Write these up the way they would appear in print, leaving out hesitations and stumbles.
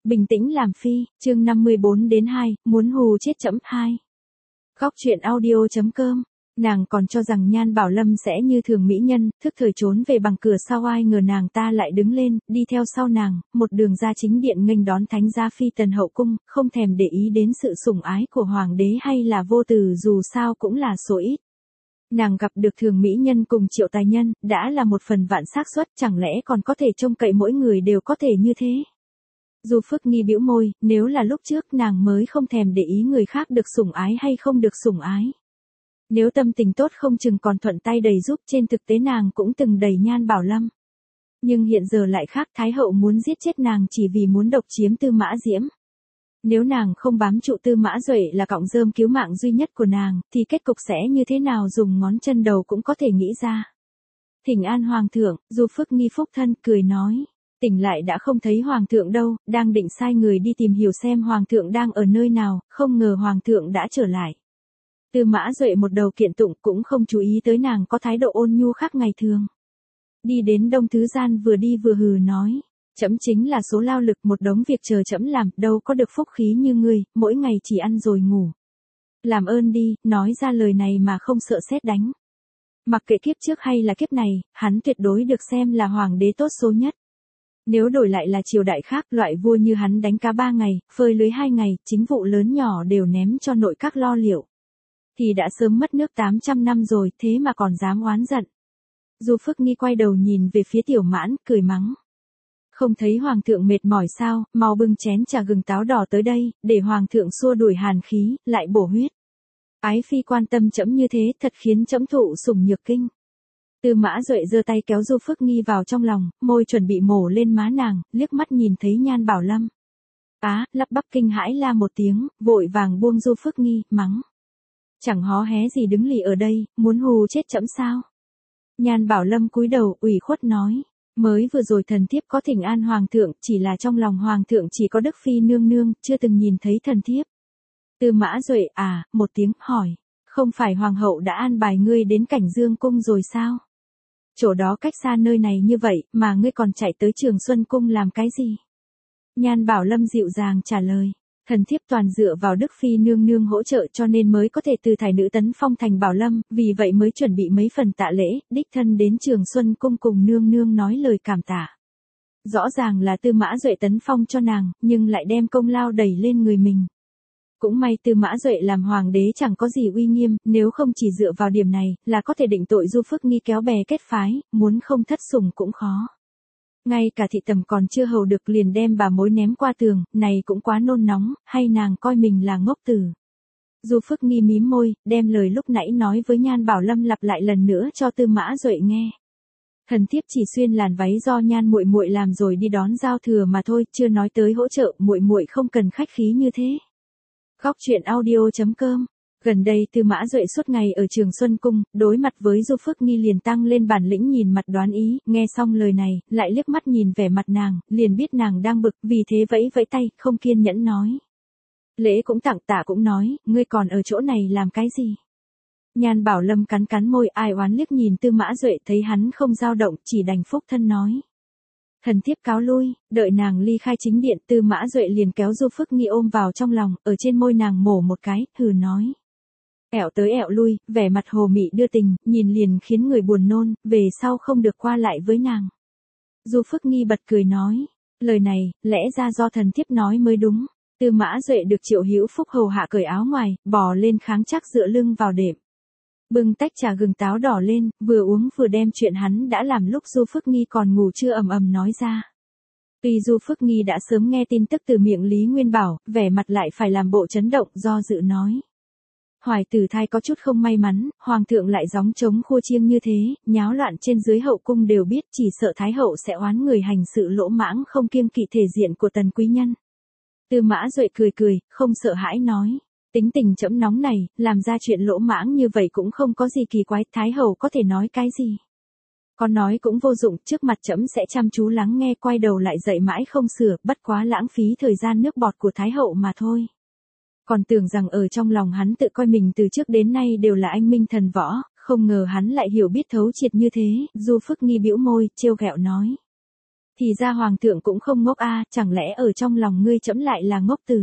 Bình tĩnh làm phi, chương 54-2, muốn hù chết trẫm 2. Góc truyện audio.com. Nàng còn cho rằng Nhan Bảo Lâm sẽ như thường mỹ nhân, thức thời trốn về bằng cửa sau, ai ngờ nàng ta lại đứng lên, đi theo sau nàng, một đường ra chính điện nghênh đón thánh giá phi tần hậu cung, không thèm để ý đến sự sủng ái của hoàng đế hay là vô tử, dù sao cũng là số ít. Nàng gặp được thường mỹ nhân cùng triệu tài nhân, đã là một phần vạn xác suất, chẳng lẽ còn có thể trông cậy mỗi người đều có thể như thế. Du Phước Nghi bĩu môi, nếu là lúc trước nàng mới không thèm để ý người khác được sủng ái hay không được sủng ái. Nếu tâm tình tốt không chừng còn thuận tay đầy giúp, trên thực tế nàng cũng từng đầy Nhan Bảo Lâm. Nhưng hiện giờ lại khác, Thái hậu muốn giết chết nàng chỉ vì muốn độc chiếm Tư Mã Diễm. Nếu nàng không bám trụ Tư Mã Duệ là cọng rơm cứu mạng duy nhất của nàng, thì kết cục sẽ như thế nào dùng ngón chân đầu cũng có thể nghĩ ra. Thỉnh an hoàng thượng, Du Phước Nghi phúc thân, cười nói. Tỉnh lại đã không thấy hoàng thượng đâu, đang định sai người đi tìm hiểu xem hoàng thượng đang ở nơi nào, không ngờ hoàng thượng đã trở lại. Tư Mã Duệ một đầu kiện tụng cũng không chú ý tới nàng có thái độ ôn nhu khác ngày thường. Đi đến Đông Thứ Gian vừa đi vừa hừ nói, trẫm chính là số lao lực, một đống việc chờ trẫm làm, đâu có được phúc khí như ngươi, mỗi ngày chỉ ăn rồi ngủ. Làm ơn đi, nói ra lời này mà không sợ sét đánh. Mặc kệ kiếp trước hay là kiếp này, hắn tuyệt đối được xem là hoàng đế tốt số nhất. Nếu đổi lại là triều đại khác, loại vua như hắn đánh cá 3 ngày, phơi lưới 2 ngày, chính vụ lớn nhỏ đều ném cho nội các lo liệu. Thì đã sớm mất nước 800 năm rồi, thế mà còn dám oán giận. Du Phước Nghi quay đầu nhìn về phía Tiểu Mãn, cười mắng. Không thấy hoàng thượng mệt mỏi sao, mau bưng chén trà gừng táo đỏ tới đây, để hoàng thượng xua đuổi hàn khí, lại bổ huyết. Ái phi quan tâm trẫm như thế, thật khiến trẫm thụ sủng nhược kinh. Tư Mã Duệ giơ tay kéo Du Phước Nghi vào trong lòng, môi chuẩn bị mổ lên má nàng, liếc mắt nhìn thấy Nhan Bảo Lâm. Lắp bắp kinh hãi la một tiếng, vội vàng buông Du Phước Nghi, mắng. Chẳng hó hé gì đứng lì ở đây, muốn hù chết trẫm sao? Nhan Bảo Lâm cúi đầu, ủy khuất nói. Mới vừa rồi thần thiếp có thỉnh an hoàng thượng, chỉ là trong lòng hoàng thượng chỉ có Đức Phi nương nương, chưa từng nhìn thấy thần thiếp. Tư Mã Duệ một tiếng, hỏi. Không phải hoàng hậu đã an bài ngươi đến Cảnh Dương cung rồi sao? Chỗ đó cách xa nơi này như vậy, mà ngươi còn chạy tới Trường Xuân cung làm cái gì? Nhan Bảo Lâm dịu dàng trả lời. Thần thiếp toàn dựa vào Đức Phi nương nương hỗ trợ cho nên mới có thể từ thái nữ tấn phong thành Bảo Lâm, vì vậy mới chuẩn bị mấy phần tạ lễ, đích thân đến Trường Xuân cung cùng nương nương nói lời cảm tạ. Rõ ràng là Tư Mã Duệ tấn phong cho nàng, nhưng lại đem công lao đẩy lên người mình. Cũng may Tư Mã Duệ làm hoàng đế chẳng có gì uy nghiêm, nếu không chỉ dựa vào điểm này, là có thể định tội Du Phước Nghi kéo bè kết phái, muốn không thất sủng cũng khó. Ngay cả thị tầm còn chưa hầu được liền đem bà mối ném qua tường, này cũng quá nôn nóng, hay nàng coi mình là ngốc tử. Du Phước Nghi mím môi, đem lời lúc nãy nói với Nhan Bảo Lâm lặp lại lần nữa cho Tư Mã Duệ nghe. Thần thiếp chỉ xuyên làn váy do Nhan muội muội làm rồi đi đón giao thừa mà thôi, chưa nói tới hỗ trợ, muội muội không cần khách khí như thế. Góc truyện audio.com. Gần đây Tư Mã Duệ suốt ngày ở Trường Xuân cung, đối mặt với Du Phước Nghi liền tăng lên bản lĩnh nhìn mặt đoán ý, nghe xong lời này, lại liếc mắt nhìn vẻ mặt nàng, liền biết nàng đang bực, vì thế vẫy vẫy tay, không kiên nhẫn nói. Lễ cũng tặng, tạ cũng nói, ngươi còn ở chỗ này làm cái gì? Nhan Bảo Lâm cắn cắn môi, ai oán liếc nhìn Tư Mã Duệ, thấy hắn không dao động, chỉ đành phúc thân nói. Thần thiếp cáo lui, đợi nàng ly khai chính điện, Tư Mã Duệ liền kéo Du Phước Nghi ôm vào trong lòng, ở trên môi nàng mổ một cái, hừ nói. Ẹo tới ẹo lui, vẻ mặt hồ mị đưa tình, nhìn liền khiến người buồn nôn, về sau không được qua lại với nàng. Du Phước Nghi bật cười nói, lời này, lẽ ra do thần thiếp nói mới đúng. Tư Mã Duệ được Triệu Hữu Phúc hầu hạ cởi áo ngoài, bò lên kháng chắc dựa lưng vào đệm. Bưng tách trà gừng táo đỏ lên, vừa uống vừa đem chuyện hắn đã làm lúc Du Phước Nghi còn ngủ chưa ầm ầm nói ra. Tuy Du Phước Nghi đã sớm nghe tin tức từ miệng Lý Nguyên Bảo, vẻ mặt lại phải làm bộ chấn động, do dự nói. Hoài tử thai có chút không may mắn, hoàng thượng lại gióng trống khua chiêng như thế, nháo loạn trên dưới hậu cung đều biết, chỉ sợ thái hậu sẽ oán người hành sự lỗ mãng không kiêng kỵ thể diện của tần quý nhân. Tư Mã Duệ cười cười, không sợ hãi nói. Tính tình trẫm nóng này, làm ra chuyện lỗ mãng như vậy cũng không có gì kỳ quái, thái hậu có thể nói cái gì. Con nói cũng vô dụng, trước mặt trẫm sẽ chăm chú lắng nghe, quay đầu lại dạy mãi không sửa, bất quá lãng phí thời gian nước bọt của thái hậu mà thôi. Còn tưởng rằng ở trong lòng hắn tự coi mình từ trước đến nay đều là anh minh thần võ, không ngờ hắn lại hiểu biết thấu triệt như thế. Du Phước Nghi bĩu môi, trêu ghẹo nói. Thì ra hoàng thượng cũng không ngốc a, chẳng lẽ ở trong lòng ngươi trẫm lại là ngốc tử.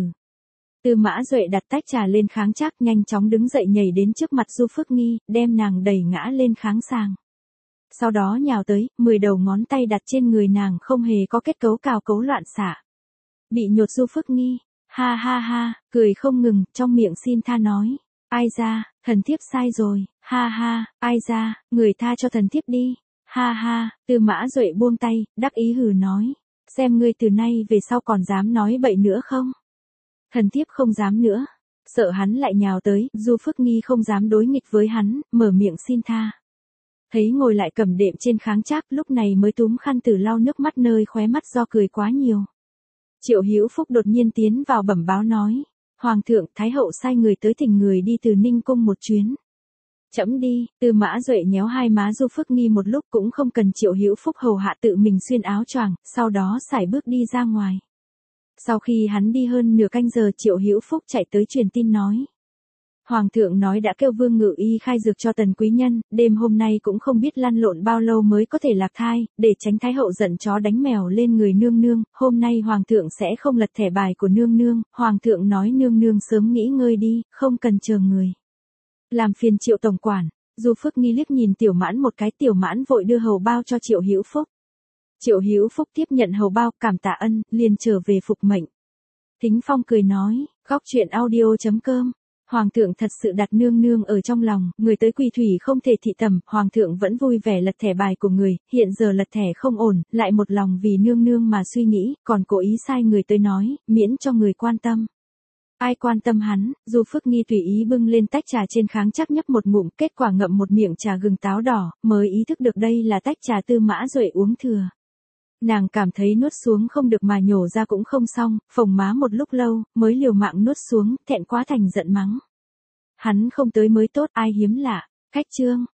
Tư Mã Duệ đặt tách trà lên kháng trác, nhanh chóng đứng dậy nhảy đến trước mặt Du Phước Nghi, đem nàng đẩy ngã lên kháng sàng. Sau đó nhào tới, 10 đầu ngón tay đặt trên người nàng không hề có kết cấu cào cấu loạn xạ. Bị nhột Du Phước Nghi, ha ha ha, cười không ngừng, trong miệng xin tha nói. Ai ra, thần thiếp sai rồi, ha ha, ai ra, người tha cho thần thiếp đi. Ha ha, Tư Mã Duệ buông tay, đắc ý hừ nói. Xem ngươi từ nay về sau còn dám nói bậy nữa không? Thần thiếp không dám nữa. Sợ hắn lại nhào tới, Du Phước Nghi không dám đối nghịch với hắn, mở miệng xin tha. Thấy ngồi lại cầm đệm trên kháng trác, lúc này mới túm khăn từ lau nước mắt nơi khóe mắt do cười quá nhiều. Triệu Hữu Phúc đột nhiên tiến vào bẩm báo nói. Hoàng thượng, Thái hậu sai người tới thỉnh người đi từ Ninh Cung một chuyến. Trẫm đi. Tư Mã Duệ nhéo hai má Du Phước Nghi một lúc cũng không cần Triệu Hữu Phúc hầu hạ, tự mình xuyên áo choàng, sau đó sải bước đi ra ngoài. Sau khi hắn đi hơn nửa canh giờ, Triệu Hữu Phúc chạy tới truyền tin nói. Hoàng thượng nói đã kêu Vương Ngự Y khai dược cho Tần quý nhân, đêm hôm nay cũng không biết lăn lộn bao lâu mới có thể lạc thai, để tránh Thái hậu giận chó đánh mèo lên người nương nương, hôm nay Hoàng thượng sẽ không lật thẻ bài của nương nương, Hoàng thượng nói nương nương sớm nghỉ ngơi đi, không cần chờ người. Làm phiền Triệu tổng quản. Du Phước Nghi liếc nhìn Tiểu Mãn một cái, Tiểu Mãn vội đưa hầu bao cho Triệu Hữu Phúc. Triệu Hữu Phúc tiếp nhận hầu bao, cảm tạ ân, liền trở về phục mệnh. Thính Phong cười nói, góc chuyện audio.com. Hoàng thượng thật sự đặt nương nương ở trong lòng, người tới quỳ thủy không thể thị tầm, hoàng thượng vẫn vui vẻ lật thẻ bài của người, hiện giờ lật thẻ không ổn, lại một lòng vì nương nương mà suy nghĩ, còn cố ý sai người tới nói, miễn cho người quan tâm. Ai quan tâm hắn, Du Phước Nghi tùy ý bưng lên tách trà trên kháng trác nhấp một ngụm, kết quả ngậm một miệng trà gừng táo đỏ, mới ý thức được đây là tách trà Tư Mã Duệ uống thừa. Nàng cảm thấy nuốt xuống không được mà nhổ ra cũng không xong, phồng má một lúc lâu, mới liều mạng nuốt xuống, thẹn quá thành giận mắng. Hắn không tới mới tốt, ai hiếm lạ. Khách chương.